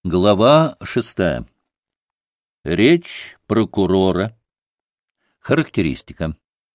Глава 6. Речь прокурора. Характеристика.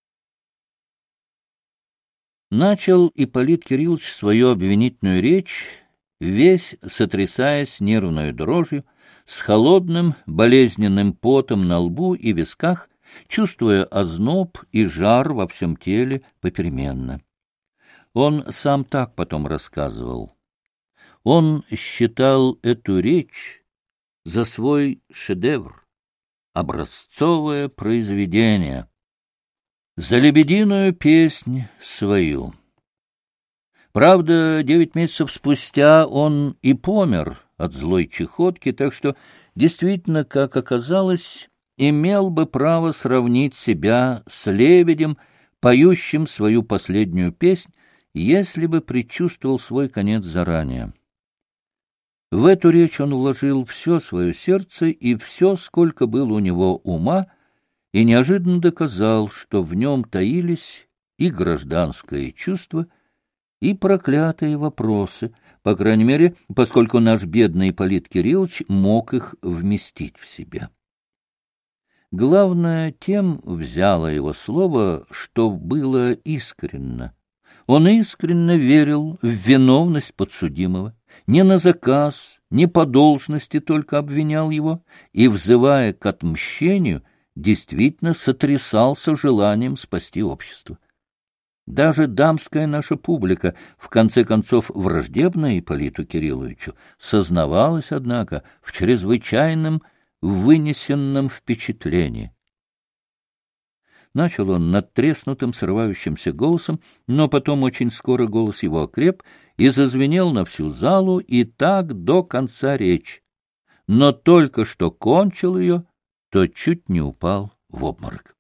Начал Ипполит Кириллович свою обвинительную речь, весь сотрясаясь нервной дрожью, с холодным болезненным потом на лбу и висках, чувствуя озноб и жар во всем теле попеременно. Он сам так потом рассказывал. Он считал эту речь за свой шедевр, образцовое произведение, за лебединую песнь свою. Правда, 9 месяцев спустя он и помер от злой чехотки, так что, действительно, как оказалось, имел бы право сравнить себя с лебедем, поющим свою последнюю песнь, если бы предчувствовал свой конец заранее. В эту речь он вложил все свое сердце и все, сколько было у него ума, и неожиданно доказал, что в нем таились и гражданское чувство, и проклятые вопросы, по крайней мере, поскольку наш бедный Ипполит Кириллович мог их вместить в себя. Главное, тем взяло его слово, что было искренно. Он искренне верил в виновность подсудимого, не на заказ, не по должности только обвинял его, и, взывая к отмщению, действительно сотрясался желанием спасти общество. Даже дамская наша публика, в конце концов враждебная Ипполиту Кирилловичу, сознавалась, однако, в чрезвычайном вынесенном впечатлении. Начал он надтреснутым, срывающимся голосом, но потом очень скоро голос его окреп и зазвенел на всю залу, и так до конца речи. Но только что кончил ее, то чуть не упал в обморок.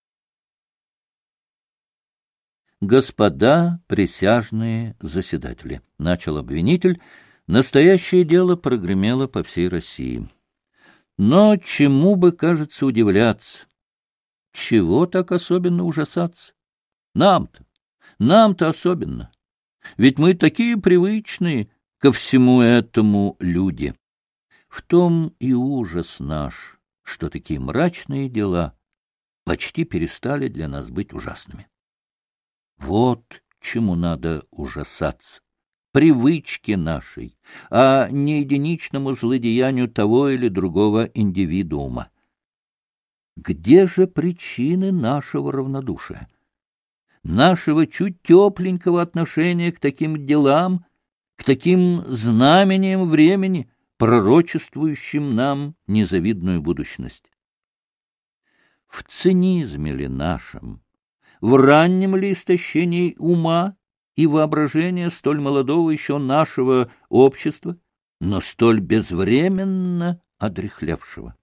«Господа присяжные заседатели», — начал обвинитель, — «настоящее дело прогремело по всей России. Но чему бы, кажется, удивляться? Чего так особенно ужасаться? Нам-то особенно. Ведь мы такие привычные ко всему этому люди. В том и ужас наш, что такие мрачные дела почти перестали для нас быть ужасными. Вот чему надо ужасаться. Привычке нашей, а не единичному злодеянию того или другого индивидуума. Где же причины нашего равнодушия? Нашего чуть тепленького отношения к таким делам, к таким знамениям времени, пророчествующим нам незавидную будущность? В цинизме ли нашем, в раннем ли истощении ума и воображения столь молодого еще нашего общества, но столь безвременно одряхлевшего?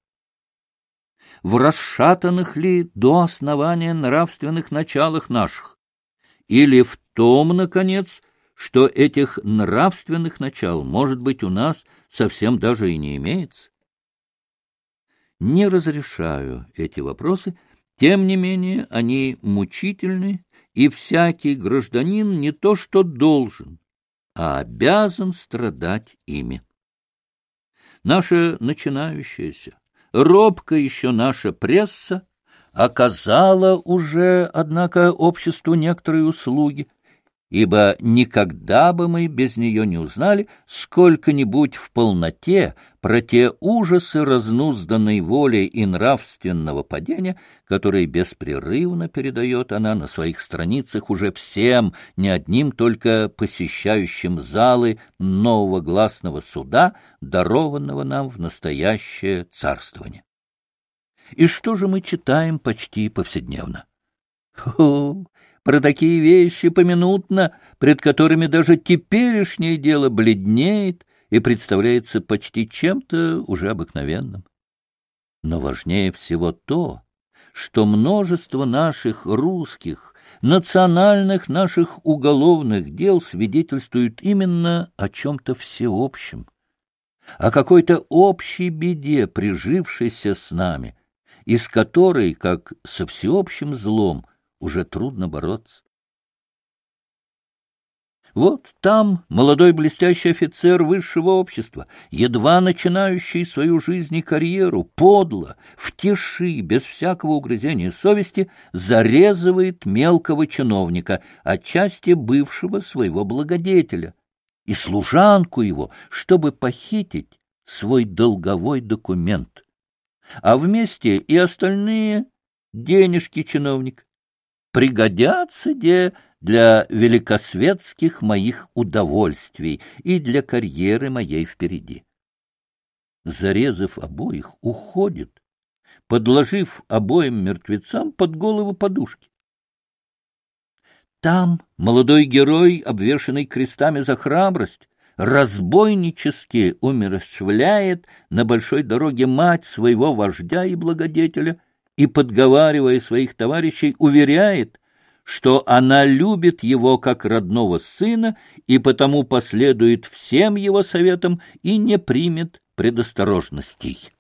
В расшатанных ли до основания нравственных началах наших, или в том, наконец, что этих нравственных начал, может быть, у нас совсем даже и не имеется? Не разрешаю эти вопросы, тем не менее они мучительны, и всякий гражданин не то что должен, а обязан страдать ими. Наша начинающаяся, робко еще наша пресса оказала уже, однако, обществу некоторые услуги, ибо никогда бы мы без нее не узнали сколько-нибудь в полноте про те ужасы разнузданной воли и нравственного падения, которые беспрерывно передает она на своих страницах уже всем, не одним только посещающим залы нового гласного суда, дарованного нам в настоящее царствование. И что же мы читаем почти повседневно? Про такие вещи поминутно, пред которыми даже теперешнее дело бледнеет и представляется почти чем-то уже обыкновенным. Но важнее всего то, что множество наших русских, национальных наших уголовных дел свидетельствуют именно о чем-то всеобщем, о какой-то общей беде, прижившейся с нами, и с которой, как со всеобщим злом, уже трудно бороться. Вот там молодой блестящий офицер высшего общества, едва начинающий свою жизнь и карьеру, подло, в тиши, без всякого угрызения совести, зарезывает мелкого чиновника, отчасти бывшего своего благодетеля, и служанку его, чтобы похитить свой долговой документ, а вместе и остальные денежки чиновника. Пригодятся где для великосветских моих удовольствий и для карьеры моей впереди. Зарезав обоих, уходит, подложив обоим мертвецам под голову подушки. Там молодой герой, обвешанный крестами за храбрость, разбойнически умерщвляет на большой дороге мать своего вождя и благодетеля и, подговаривая своих товарищей, уверяет, что она любит его как родного сына и потому последует всем его советам и не примет предосторожностей.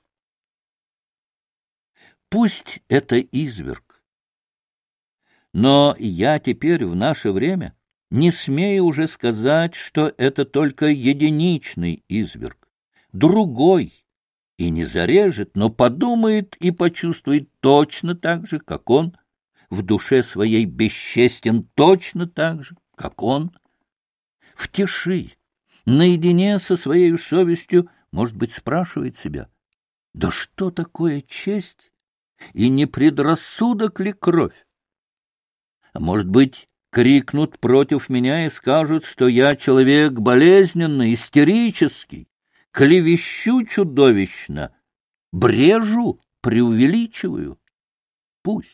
Пусть это изверг, но я теперь в наше время не смею уже сказать, что это только единичный изверг. Другой и не зарежет, но подумает и почувствует точно так же, как он, в душе своей бесчестен точно так же, как он. В тиши, наедине со своей совестью, может быть, спрашивает себя: да что такое честь, и не предрассудок ли кровь? А может быть, крикнут против меня и скажут, что я человек болезненный, истерический, клевещу чудовищно, брежу, преувеличиваю. Пусть.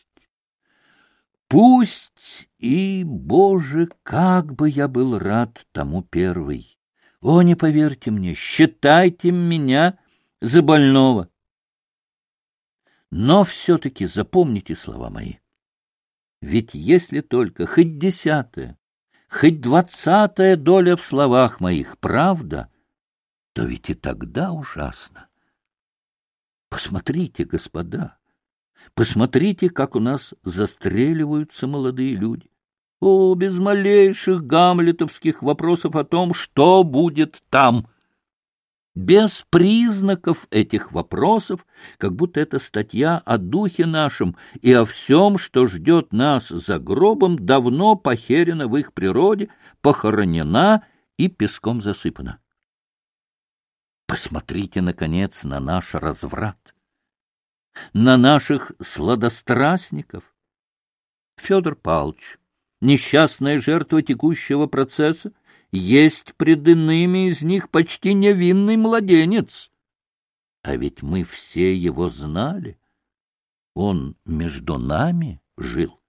Пусть, и, Боже, как бы я был рад тому первый! О, не поверьте мне, считайте меня за больного. Но все-таки запомните слова мои. Ведь если только хоть 10-я, хоть 20-я доля в словах моих правда, то ведь и тогда ужасно. Посмотрите, господа, посмотрите, как у нас застреливаются молодые люди. О, без малейших гамлетовских вопросов о том, что будет там. Без признаков этих вопросов, как будто это статья о духе нашем и о всем, что ждет нас за гробом, давно похерена в их природе, похоронена и песком засыпана. Посмотрите, наконец, на наш разврат, на наших сладострастников. Федор Павлович, несчастная жертва текущего процесса, есть пред иными из них почти невинный младенец. А ведь мы все его знали. Он между нами жил.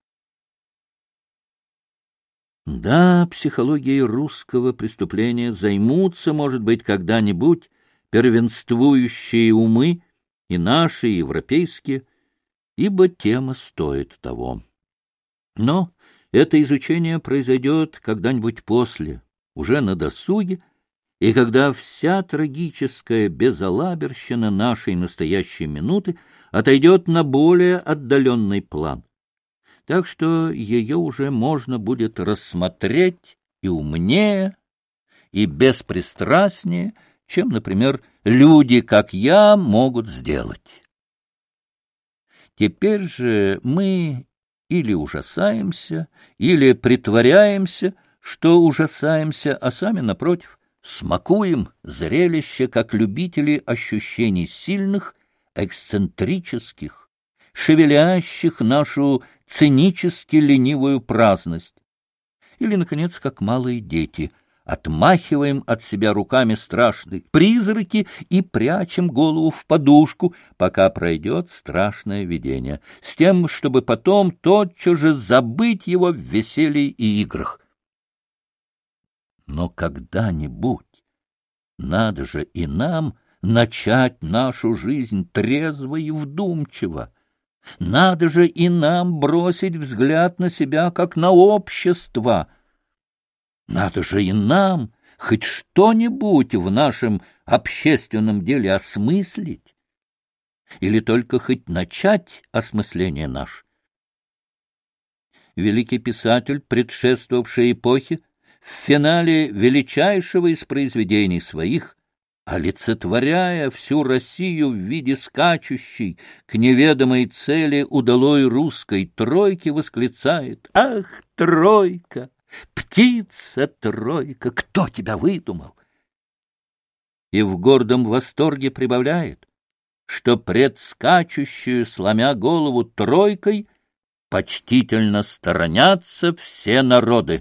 Да, психологией русского преступления займутся, может быть, когда-нибудь первенствующие умы, и наши, и европейские, ибо тема стоит того. Но это изучение произойдет когда-нибудь после, уже на досуге, и когда вся трагическая безалаберщина нашей настоящей минуты отойдет на более отдаленный план. Так что ее уже можно будет рассмотреть и умнее, и беспристрастнее, чем, например, люди, как я, могут сделать. Теперь же мы или ужасаемся, или притворяемся, что ужасаемся, а сами, напротив, смакуем зрелище, как любители ощущений сильных, эксцентрических, шевелящих нашу цинически ленивую праздность. Или, наконец, как малые дети, отмахиваем от себя руками страшные призраки и прячем голову в подушку, пока пройдет страшное видение, с тем, чтобы потом тотчас же забыть его в веселье и играх. Но когда-нибудь надо же и нам начать нашу жизнь трезво и вдумчиво. Надо же и нам бросить взгляд на себя, как на общество. Надо же и нам хоть что-нибудь в нашем общественном деле осмыслить. Или только хоть начать осмысление наше. Великий писатель, предшествовавшей эпохи, в финале величайшего из произведений своих, олицетворяя всю Россию в виде скачущей к неведомой цели удалой русской тройки, восклицает: «Ах, тройка! Птица-тройка! Кто тебя выдумал?» И в гордом восторге прибавляет, что пред скачущую, сломя голову тройкой, почтительно сторонятся все народы.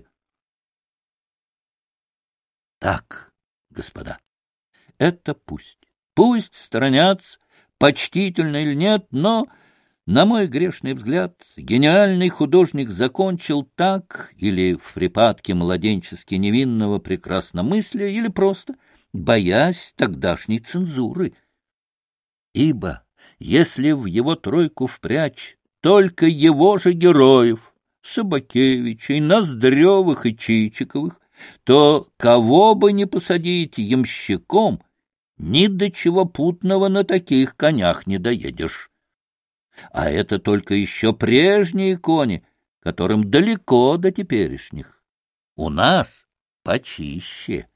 Так, господа, это пусть сторонятся, почтительно или нет, но, на мой грешный взгляд, гениальный художник закончил так, или в припадке младенчески невинного прекрасномыслия, или просто боясь тогдашней цензуры. Ибо если в его тройку впрячь только его же героев, Собакевичей, Ноздревых и Чичиковых, то кого бы ни посадить ямщиком, ни до чего путного на таких конях не доедешь. А это только еще прежние кони, которым далеко до теперешних. У нас почище.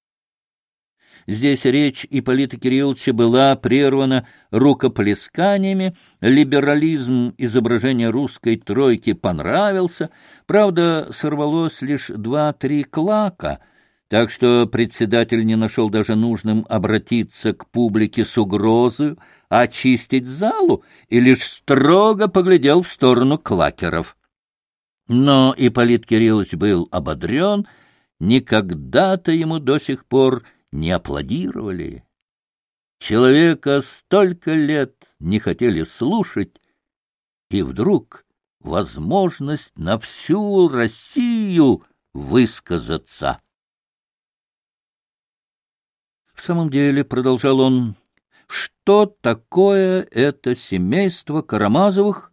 Здесь речь Ипполита Кирилловича была прервана рукоплесканиями, либерализм изображения русской тройки понравился, правда, сорвалось лишь 2-3 клака, так что председатель не нашел даже нужным обратиться к публике с угрозой очистить залу и лишь строго поглядел в сторону клакеров. Но Ипполит Кириллович был ободрен, никогда-то ему до сих пор не аплодировали. Человека столько лет не хотели слушать, и вдруг возможность на всю Россию высказаться. В самом деле, продолжал он, что такое это семейство Карамазовых,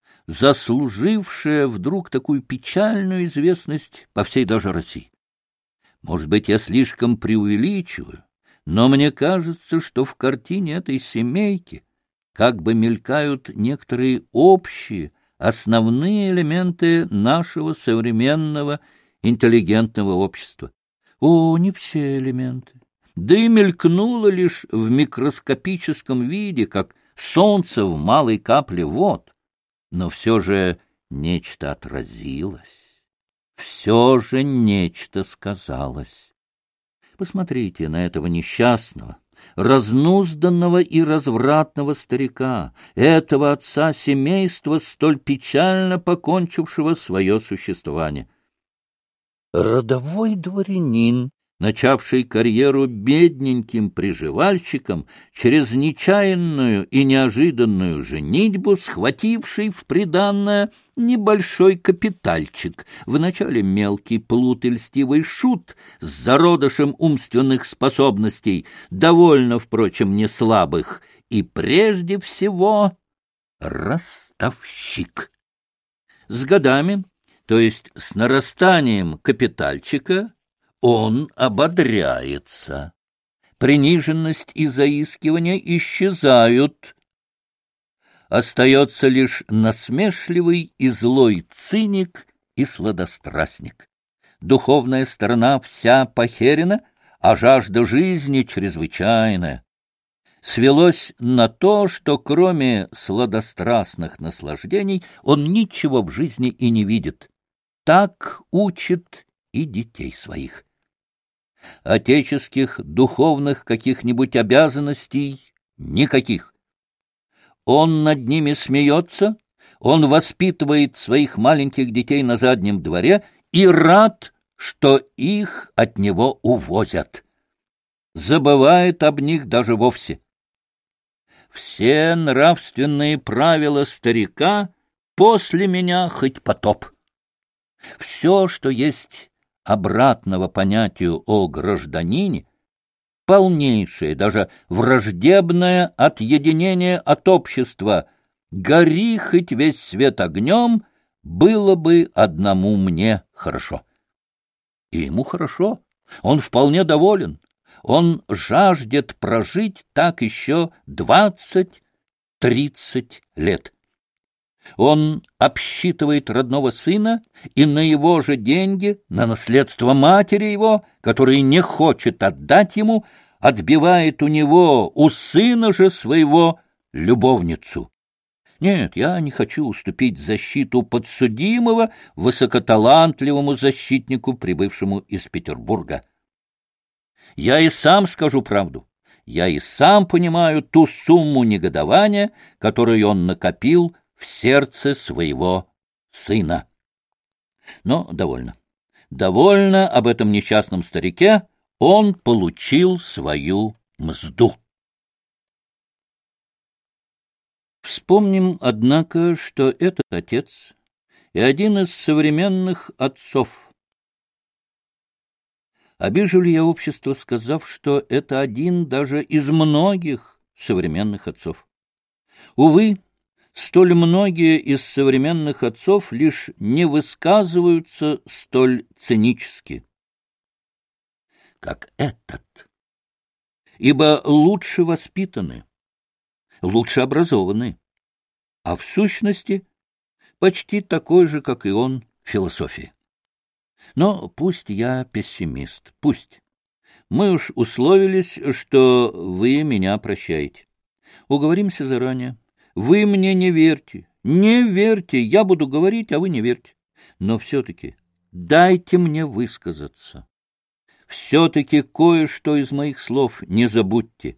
заслужившее вдруг такую печальную известность по всей даже России? Может быть, я слишком преувеличиваю, но мне кажется, что в картине этой семейки как бы мелькают некоторые общие, основные элементы нашего современного интеллигентного общества. О, не все элементы. Да и мелькнуло лишь в микроскопическом виде, как солнце в малой капле вод. Но все же нечто отразилось. Все же нечто сказалось. Посмотрите на этого несчастного, разнузданного и развратного старика, этого отца семейства, столь печально покончившего свое существование. Родовой дворянин, начавший карьеру бедненьким приживальщиком, через нечаянную и неожиданную женитьбу, схвативший в приданое небольшой капитальчик, вначале мелкий плут и льстивый шут с зародышем умственных способностей, довольно, впрочем, не слабых, и прежде всего ростовщик. С годами, то есть с нарастанием капитальчика, он ободряется. Приниженность и заискивание исчезают. Остается лишь насмешливый и злой циник и сладострастник. Духовная сторона вся похерена, а жажда жизни чрезвычайная. Свелось на то, что кроме сладострастных наслаждений он ничего в жизни и не видит. Так учит и детей своих. Отеческих духовных каких-нибудь обязанностей никаких. Он над ними смеется, он воспитывает своих маленьких детей на заднем дворе и рад, что их от него увозят. Забывает об них даже вовсе. Все нравственные правила старика после меня хоть потоп. Все, что есть обратного понятию о гражданине, полнейшее, даже враждебное отъединение от общества, гори хоть весь свет огнем, было бы одному мне хорошо. И ему хорошо, он вполне доволен, он жаждет прожить так еще 20-30 лет. Он обсчитывает родного сына и на его же деньги, на наследство матери его, который не хочет отдать ему, отбивает у него, у сына же своего, любовницу. Нет, я не хочу уступить защиту подсудимого высокоталантливому защитнику, прибывшему из Петербурга. Я и сам скажу правду. Я и сам понимаю ту сумму негодования, которую он накопил в сердце своего сына. Но довольно. Довольно об этом несчастном старике. Он получил свою мзду. Вспомним, однако, что этот отец и один из современных отцов. Обижу ли я общество, сказав, что это один даже из многих современных отцов? Увы, столь многие из современных отцов лишь не высказываются столь цинически, как этот, ибо лучше воспитаны, лучше образованы, а в сущности почти такой же, как и он, философии. Но пусть я пессимист, пусть. Мы уж условились, что вы меня прощаете. Уговоримся заранее. Вы мне не верьте, не верьте, я буду говорить, а вы не верьте. Но все-таки дайте мне высказаться. Все-таки кое-что из моих слов не забудьте.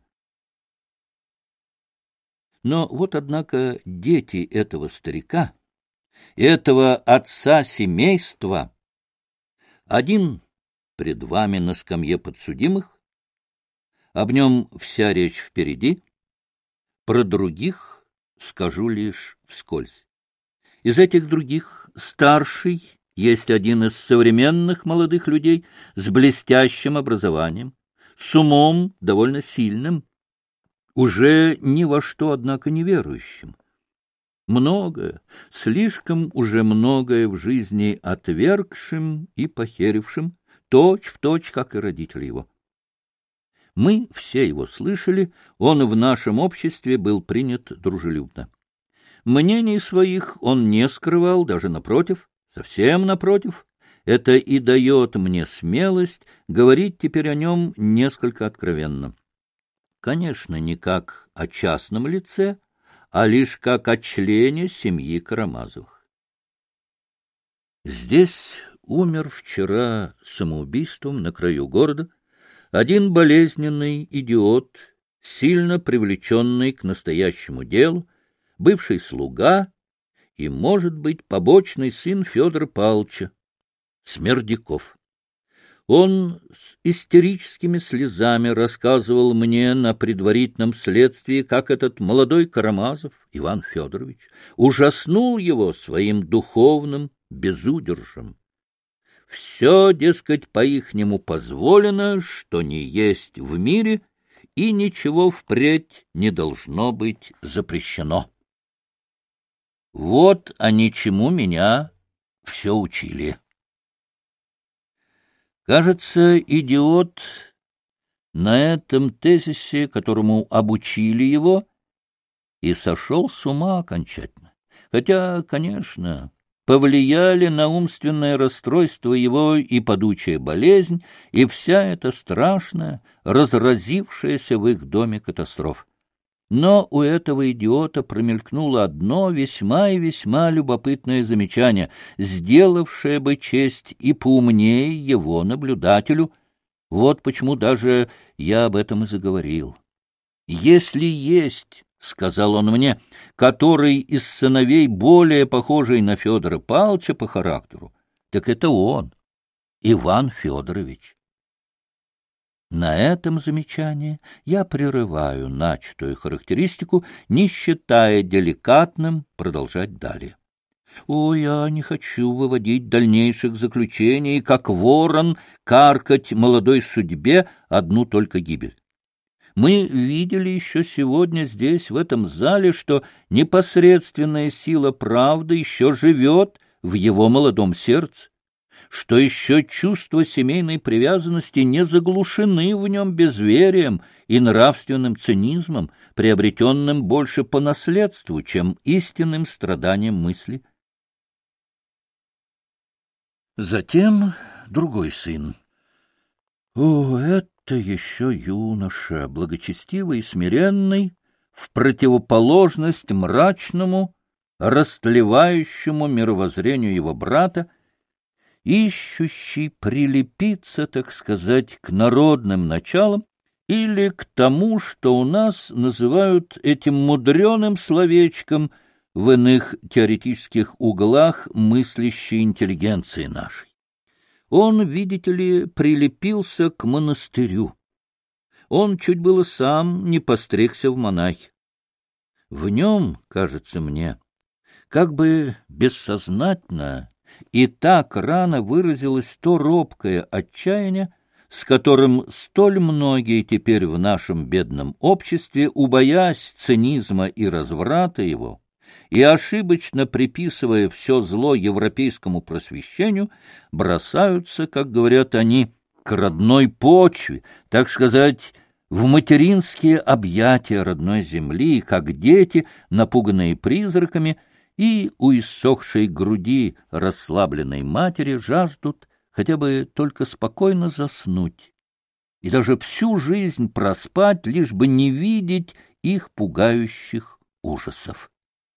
Но вот, однако, дети этого старика, этого отца семейства, один пред вами на скамье подсудимых, об нем вся речь впереди, про других скажу лишь вскользь. Из этих других старший есть один из современных молодых людей с блестящим образованием, с умом довольно сильным, уже ни во что, однако, не верующим. Многое, слишком уже многое в жизни отвергшим и похерившим, точь-в-точь, как и родители его. Мы все его слышали, он в нашем обществе был принят дружелюбно. Мнений своих он не скрывал, даже напротив, совсем напротив. Это и дает мне смелость говорить теперь о нем несколько откровенно. Конечно, не как о частном лице, а лишь как о члене семьи Карамазовых. Здесь умер вчера самоубийством на краю города один болезненный идиот, сильно привлеченный к настоящему делу, бывший слуга и, может быть, побочный сын Федора Павловича, Смердяков. Он с истерическими слезами рассказывал мне на предварительном следствии, как этот молодой Карамазов, Иван Федорович, ужаснул его своим духовным безудержем. Все, дескать, по-ихнему позволено, что не есть в мире, и ничего впредь не должно быть запрещено. Вот они чему меня все учили. Кажется, идиот на этом тезисе, которому обучили его, и сошел с ума окончательно. Хотя, конечно, повлияли на умственное расстройство его и падучая болезнь, и вся эта страшная, разразившаяся в их доме катастрофа. Но у этого идиота промелькнуло одно весьма и весьма любопытное замечание, сделавшее бы честь и поумнее его наблюдателю. Вот почему даже я об этом и заговорил. «Если есть, — сказал он мне, — который из сыновей более похожий на Федора Павловича по характеру, так это он, Иван Федорович». На этом замечании я прерываю начатую характеристику, не считая деликатным продолжать далее. О, я не хочу выводить дальнейших заключений, как ворон каркать молодой судьбе одну только гибель. Мы видели еще сегодня здесь, в этом зале, что непосредственная сила правды еще живет в его молодом сердце, что еще чувства семейной привязанности не заглушены в нем безверием и нравственным цинизмом, приобретенным больше по наследству, чем истинным страданием мысли. Затем другой сын. О, это еще юноша, благочестивый и смиренный, в противоположность мрачному, растлевающему мировоззрению его брата, ищущий прилепиться, так сказать, к народным началам или к тому, что у нас называют этим мудреным словечком в иных теоретических углах мыслящей интеллигенции нашей. Он, видите ли, прилепился к монастырю. Он чуть было сам не постригся в монахи. В нем, кажется мне, как бы бессознательно и так рано выразилось то робкое отчаяние, с которым столь многие теперь в нашем бедном обществе, убоясь цинизма и разврата его, и ошибочно приписывая все зло европейскому просвещению, бросаются, как говорят они, к родной почве, так сказать, в материнские объятия родной земли, как дети, напуганные призраками, и у иссохшей груди расслабленной матери жаждут хотя бы только спокойно заснуть и даже всю жизнь проспать, лишь бы не видеть их пугающих ужасов.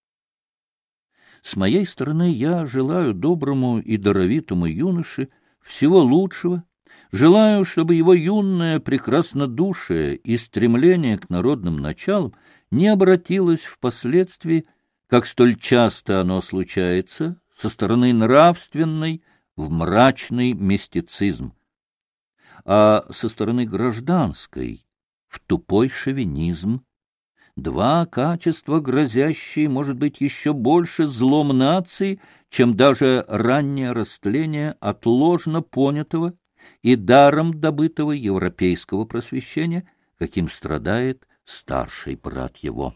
С моей стороны я желаю доброму и даровитому юноше всего лучшего, желаю, чтобы его юное прекраснодушие и стремление к народным началам не обратилось впоследствии, как столь часто оно случается, со стороны нравственной в мрачный мистицизм, а со стороны гражданской в тупой шовинизм. Два качества, грозящие, может быть, еще больше злом нации, чем даже раннее растление от ложно понятого и даром добытого европейского просвещения, каким страдает старший брат его.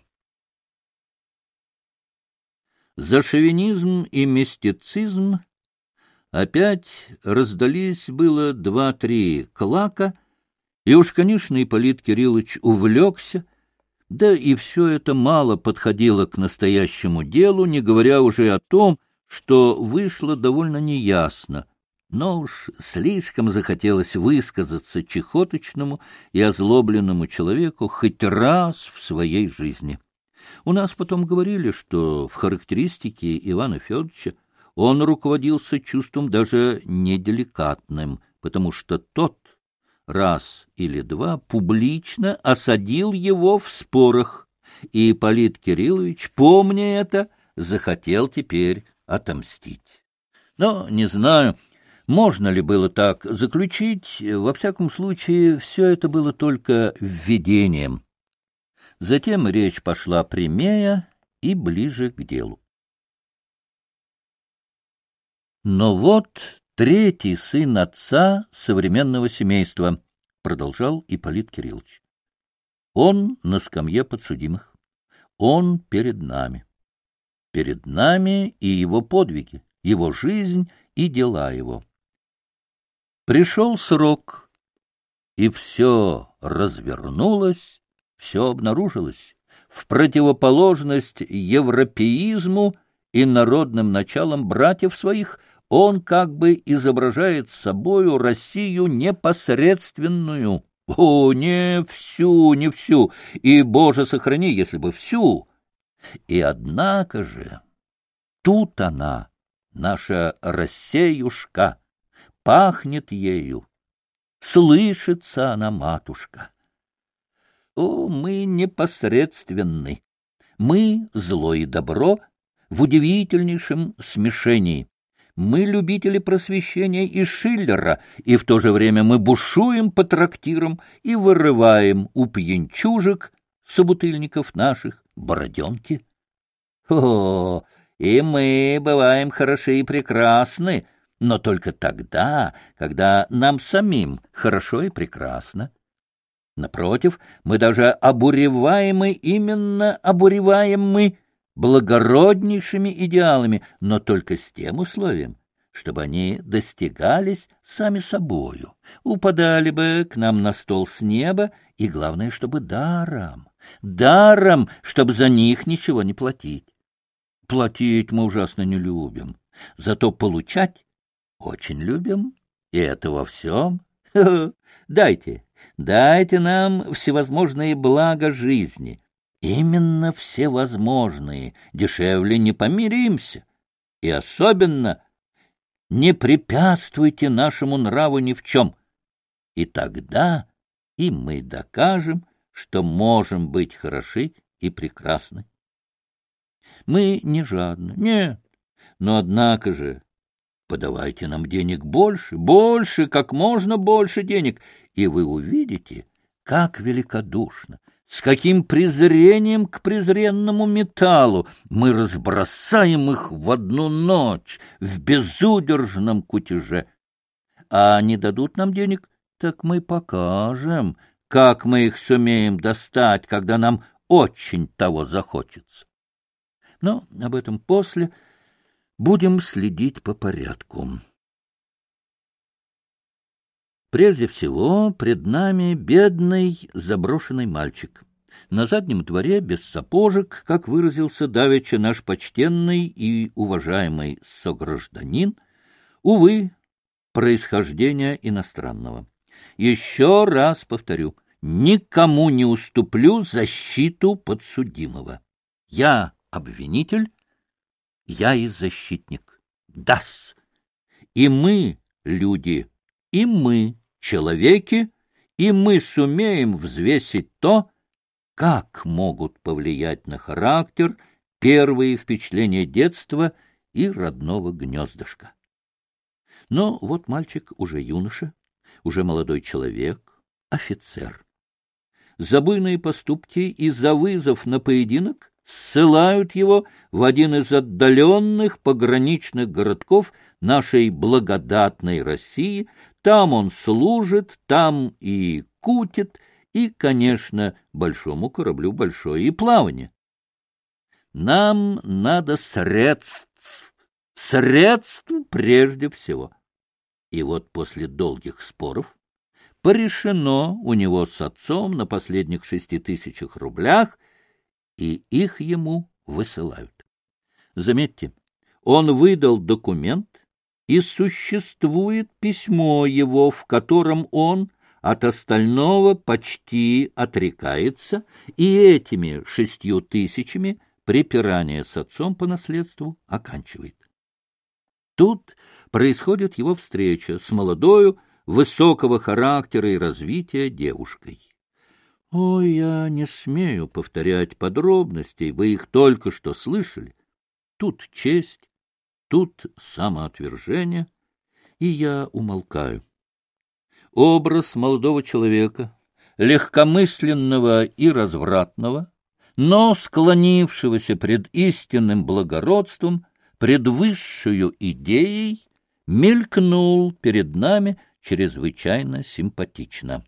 За шовинизм и мистицизм опять раздались было 2-3 клака, и уж, конечно, Ипполит Кириллович увлекся, да и все это мало подходило к настоящему делу, не говоря уже о том, что вышло довольно неясно, но уж слишком захотелось высказаться чехоточному и озлобленному человеку хоть раз в своей жизни. У нас потом говорили, что в характеристике Ивана Федоровича он руководился чувством даже неделикатным, потому что тот раз или два публично осадил его в спорах, и Ипполит Кириллович, помня это, захотел теперь отомстить. Но не знаю, можно ли было так заключить, во всяком случае, все это было только введением. Затем речь пошла прямее и ближе к делу. Но вот третий сын отца современного семейства, продолжал Ипполит Кириллович. Он на скамье подсудимых. Он перед нами. Перед нами и его подвиги, его жизнь и дела его. Пришел срок, и все развернулось, все обнаружилось, в противоположность европеизму и народным началам братьев своих. Он как бы изображает собою Россию непосредственную. О, не всю, не всю, и, Боже, сохрани, если бы всю. И однако же тут она, наша Россеюшка, пахнет ею, слышится она, матушка. О, мы непосредственны, мы зло и добро в удивительнейшем смешении. Мы любители просвещения и Шиллера, и в то же время мы бушуем по трактирам и вырываем у пьянчужек, собутыльников наших, бороденки. О, и мы бываем хороши и прекрасны, но только тогда, когда нам самим хорошо и прекрасно. Напротив, мы даже обуреваемы, именно обуреваем мы благороднейшими идеалами, но только с тем условием, чтобы они достигались сами собою, упадали бы к нам на стол с неба, и, главное, чтобы даром, чтобы за них ничего не платить. Платить мы ужасно не любим, зато получать очень любим, и это во всем. Дайте нам всевозможные блага жизни, именно всевозможные, дешевле не помиримся, и особенно не препятствуйте нашему нраву ни в чем, и тогда и мы докажем, что можем быть хороши и прекрасны. Мы не жадны, нет, но однако же подавайте нам денег больше, как можно больше денег, и вы увидите, как великодушно, с каким презрением к презренному металлу мы разбросаем их в одну ночь в безудержном кутеже. А не дадут нам денег, так мы покажем, как мы их сумеем достать, когда нам очень того захочется. Но об этом после. Будем следить по порядку. Прежде всего, пред нами бедный заброшенный мальчик. На заднем дворе, без сапожек, как выразился давеча наш почтенный и уважаемый согражданин, увы, происхождения иностранного. Еще раз повторю, никому не уступлю защиту подсудимого. Я обвинитель, я и защитник. Да-с. И мы, люди, и мы, человеки, и мы сумеем взвесить то, как могут повлиять на характер первые впечатления детства и родного гнездышка. Но вот мальчик уже юноша, уже молодой человек, офицер. За буйные поступки и за вызов на поединок ссылают его в один из отдаленных пограничных городков нашей благодатной России. Там он служит, там и кутит, и, конечно, большому кораблю большое и плавание. Нам надо средств прежде всего. И вот после долгих споров порешено у него с отцом на последних 6000 рублях, и их ему высылают. Заметьте, он выдал документ, и существует письмо его, в котором он от остального почти отрекается, и этими 6000 припирание с отцом по наследству оканчивает. Тут происходит его встреча с молодою, высокого характера и развития девушкой. Ой, я не смею повторять подробностей, вы их только что слышали. Тут честь, тут самоотвержение, и я умолкаю. Образ молодого человека, легкомысленного и развратного, но склонившегося пред истинным благородством, пред высшую идеей, мелькнул перед нами чрезвычайно симпатично.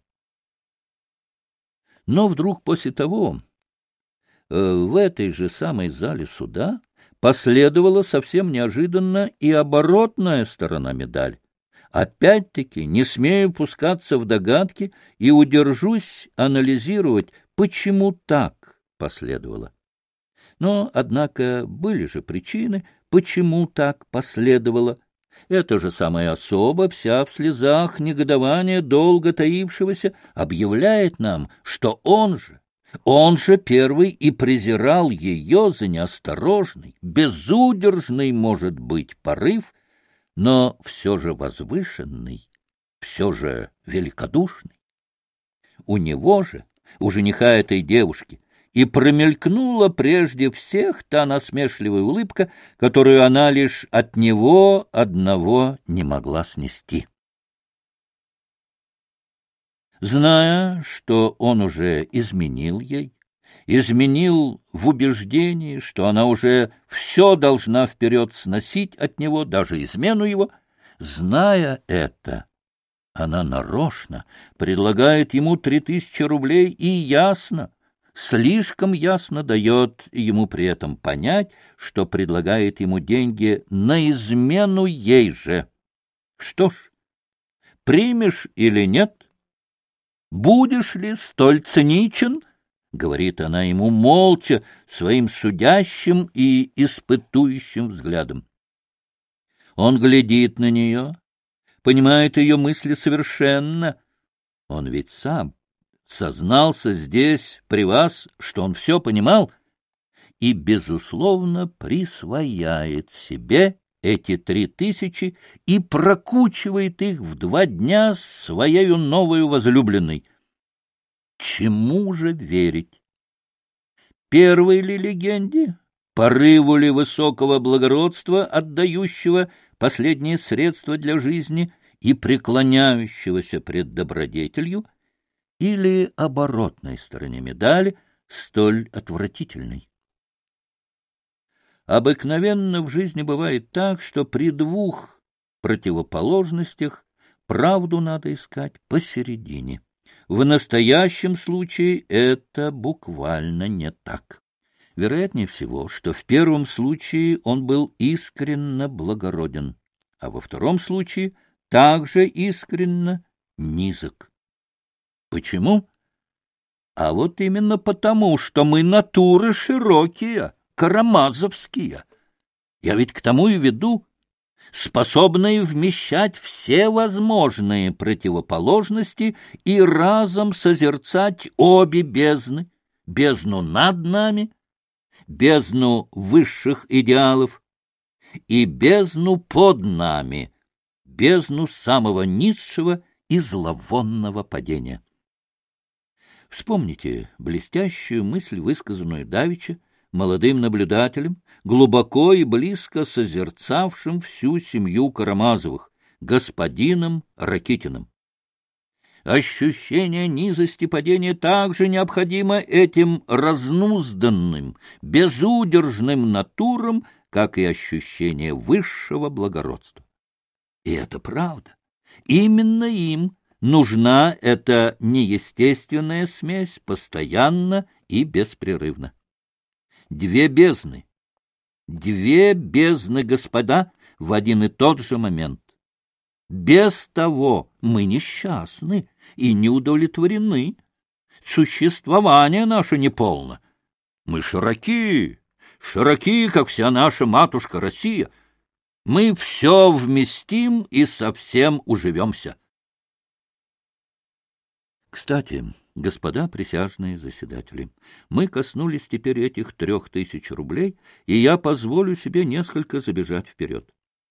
Но вдруг после того в этой же самой зале суда последовала совсем неожиданно и оборотная сторона медали. Опять-таки не смею пускаться в догадки и удержусь анализировать, почему так последовало. Но, однако, были же причины, почему так последовало. Эта же самая особа, вся в слезах негодования, долго таившегося, объявляет нам, что он же первый и презирал ее за неосторожный, безудержный, может быть, порыв, но все же возвышенный, все же великодушный. У него же, у жениха этой девушки, и промелькнула прежде всех та насмешливая улыбка, которую она лишь от него одного не могла снести. Зная, что он уже изменил ей, изменил в убеждении, что она уже все должна вперед сносить от него, даже измену его, зная это, она нарочно предлагает ему 3000 рублей и ясно, слишком ясно дает ему при этом понять, что предлагает ему деньги на измену ей же. Что ж, примешь или нет? Будешь ли столь циничен? — говорит она ему молча, своим судящим и испытующим взглядом. Он глядит на нее, понимает ее мысли совершенно. Он ведь сам сознался здесь, при вас, что он все понимал, и, безусловно, присвояет себе эти 3000 и прокучивает их в 2 дня своею новою возлюбленной. Чему же верить? Первой ли легенде, порыву ли высокого благородства, отдающего последние средства для жизни и преклоняющегося пред добродетелью, или оборотной стороне медали, столь отвратительной? Обыкновенно в жизни бывает так, что при 2 противоположностях правду надо искать посередине. В настоящем случае это буквально не так. Вероятнее всего, что в первом случае он был искренно благороден, а во втором случае также искренно низок. Почему? А вот именно потому, что мы натуры широкие, карамазовские. Я ведь к тому и веду, способные вмещать все возможные противоположности и разом созерцать обе бездны, бездну над нами, бездну высших идеалов и бездну под нами, бездну самого низшего и зловонного падения. Вспомните блестящую мысль, высказанную давеча молодым наблюдателем, глубоко и близко созерцавшим всю семью Карамазовых, господином Ракитиным. Ощущение низости падения также необходимо этим разнузданным, безудержным натурам, как и ощущение высшего благородства. И это правда. Именно им нужна эта неестественная смесь постоянно и беспрерывно. 2 бездны, господа, в один и тот же момент. Без того мы несчастны и не удовлетворены. Существование наше неполно. Мы широки, как вся наша матушка Россия. Мы все вместим и совсем уживемся. Кстати, господа присяжные заседатели, мы коснулись теперь этих 3000 рублей, и я позволю себе несколько забежать вперед.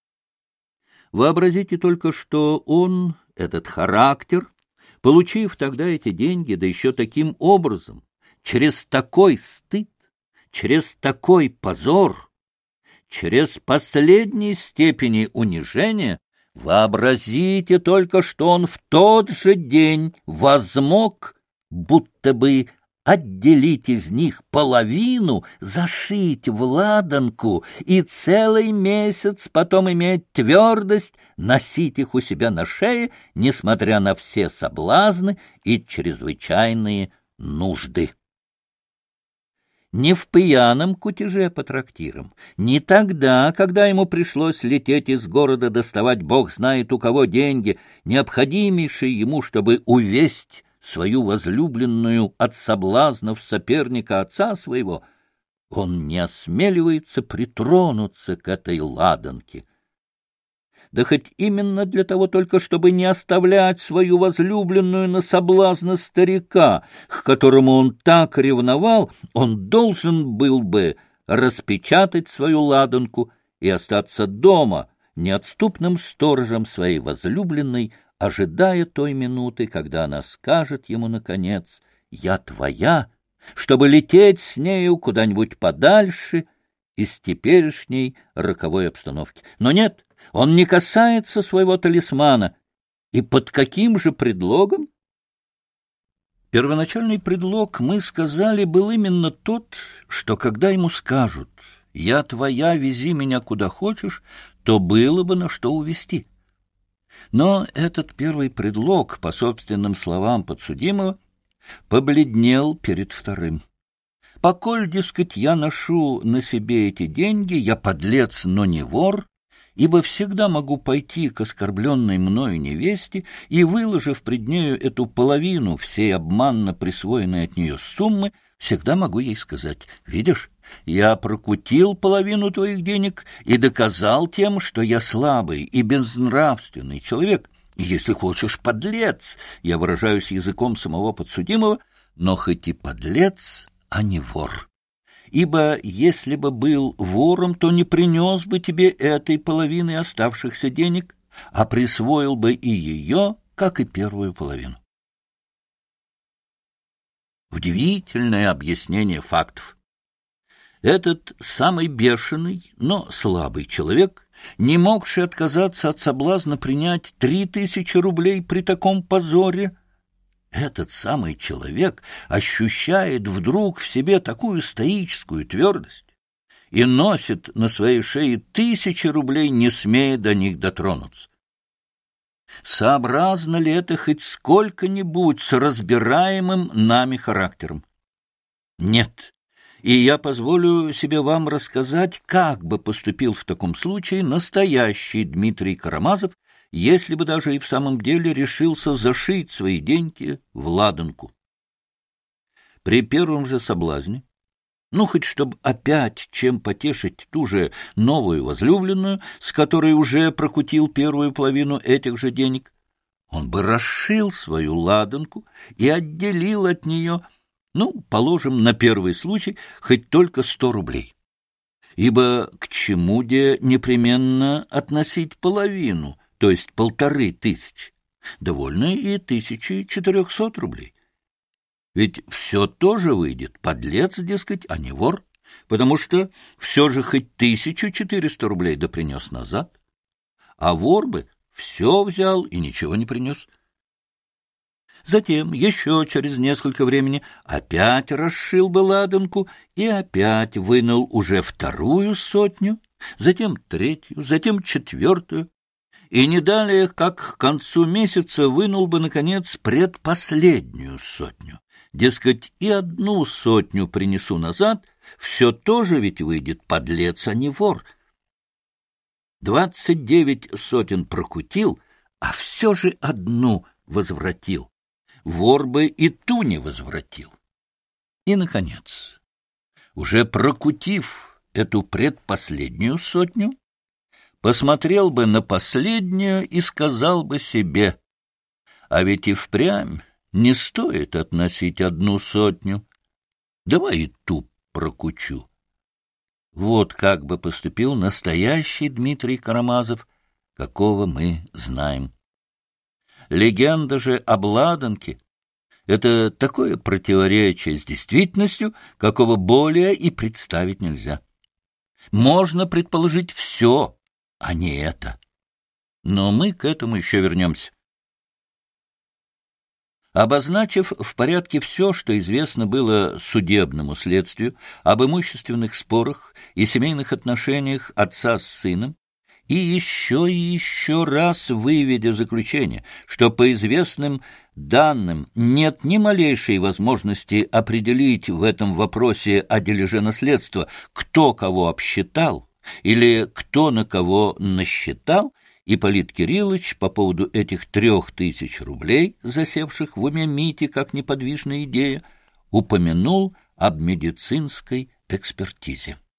Вообразите только, что он, этот характер, получив тогда эти деньги, да еще таким образом, через такой стыд, через такой позор, через последней степени унижения, вообразите только, что он в тот же день возмог, будто бы отделить из них половину, зашить в ладанку и целый месяц потом иметь твердость носить их у себя на шее, несмотря на все соблазны и чрезвычайные нужды. Не в пьяном кутеже по трактирам, не тогда, когда ему пришлось лететь из города доставать бог знает у кого деньги, необходимейшие ему, чтобы увесть свою возлюбленную от соблазнов соперника отца своего, он не осмеливается притронуться к этой ладанке. Да хоть именно для того только, чтобы не оставлять свою возлюбленную на соблазны старика, к которому он так ревновал, он должен был бы распечатать свою ладанку и остаться дома, неотступным сторожем своей возлюбленной, ожидая той минуты, когда она скажет ему, наконец, «Я твоя», чтобы лететь с нею куда-нибудь подальше из теперешней роковой обстановки. Но нет, он не касается своего талисмана. И под каким же предлогом? Первоначальный предлог, мы сказали, был именно тот, что когда ему скажут «Я твоя, вези меня куда хочешь», то было бы на что увезти. Но этот первый предлог, по собственным словам подсудимого, побледнел перед вторым. поколь, дескать, я ношу на себе эти деньги, я подлец, но не вор, ибо всегда могу пойти к оскорбленной мною невесте и, выложив пред нею эту половину всей обманно присвоенной от нее суммы, всегда могу ей сказать: видишь, я прокутил половину твоих денег и доказал тем, что я слабый и безнравственный человек. Если хочешь, подлец, я выражаюсь языком самого подсудимого, но хоть и подлец, а не вор. Ибо если бы был вором, то не принес бы тебе этой половины оставшихся денег, а присвоил бы и ее, как и первую половину. Удивительное объяснение фактов. Этот самый бешеный, но слабый человек, не могший отказаться от соблазна принять 3000 рублей при таком позоре, этот самый человек ощущает вдруг в себе такую стоическую твердость и носит на своей шее 1000 рублей, не смея до них дотронуться. Сообразно ли это хоть сколько-нибудь с разбираемым нами характером? Нет. И я позволю себе вам рассказать, как бы поступил в таком случае настоящий Дмитрий Карамазов, если бы даже и в самом деле решился зашить свои деньги в ладанку. При первом же соблазне, хоть чтобы опять чем потешить ту же новую возлюбленную, с которой уже прокутил первую половину этих же денег, он бы расшил свою ладанку и отделил от нее, положим, на первый случай, хоть только 100 рублей. Ибо к чему-де непременно относить половину, то есть 1500, довольно и 1400 рублей. Ведь все тоже выйдет подлец, дескать, а не вор, потому что все же хоть 1400 рублей да принес назад, а вор бы все взял и ничего не принес. Затем, еще через несколько времени, опять расшил бы ладанку и опять вынул уже 200 сотню, затем 3-ю, затем 4-ю, и не далее, как к концу месяца, вынул бы, наконец, предпоследнюю сотню. Дескать, и 1 сотню принесу назад, все тоже ведь выйдет подлец, а не вор. 29 сотен прокутил, а все же 1 возвратил. Вор бы и ту не возвратил. И, наконец, уже прокутив эту предпоследнюю сотню, посмотрел бы на последнюю и сказал бы себе: а ведь и впрямь не стоит относить 1 сотню. Давай и ту прокучу. Вот как бы поступил настоящий Дмитрий Карамазов, какого мы знаем. Легенда же об ладанке — это такое противоречие с действительностью, какого более и представить нельзя. Можно предположить все, а не это. Но мы к этому еще вернемся. Обозначив в порядке все, что известно было судебному следствию об имущественных спорах и семейных отношениях отца с сыном, и еще раз выведя заключение, что по известным данным нет ни малейшей возможности определить в этом вопросе о дележе наследства, кто кого обсчитал или кто на кого насчитал, Ипполит Кириллович по поводу этих 3000 рублей, засевших в уме Мити как неподвижная идея, упомянул об медицинской экспертизе.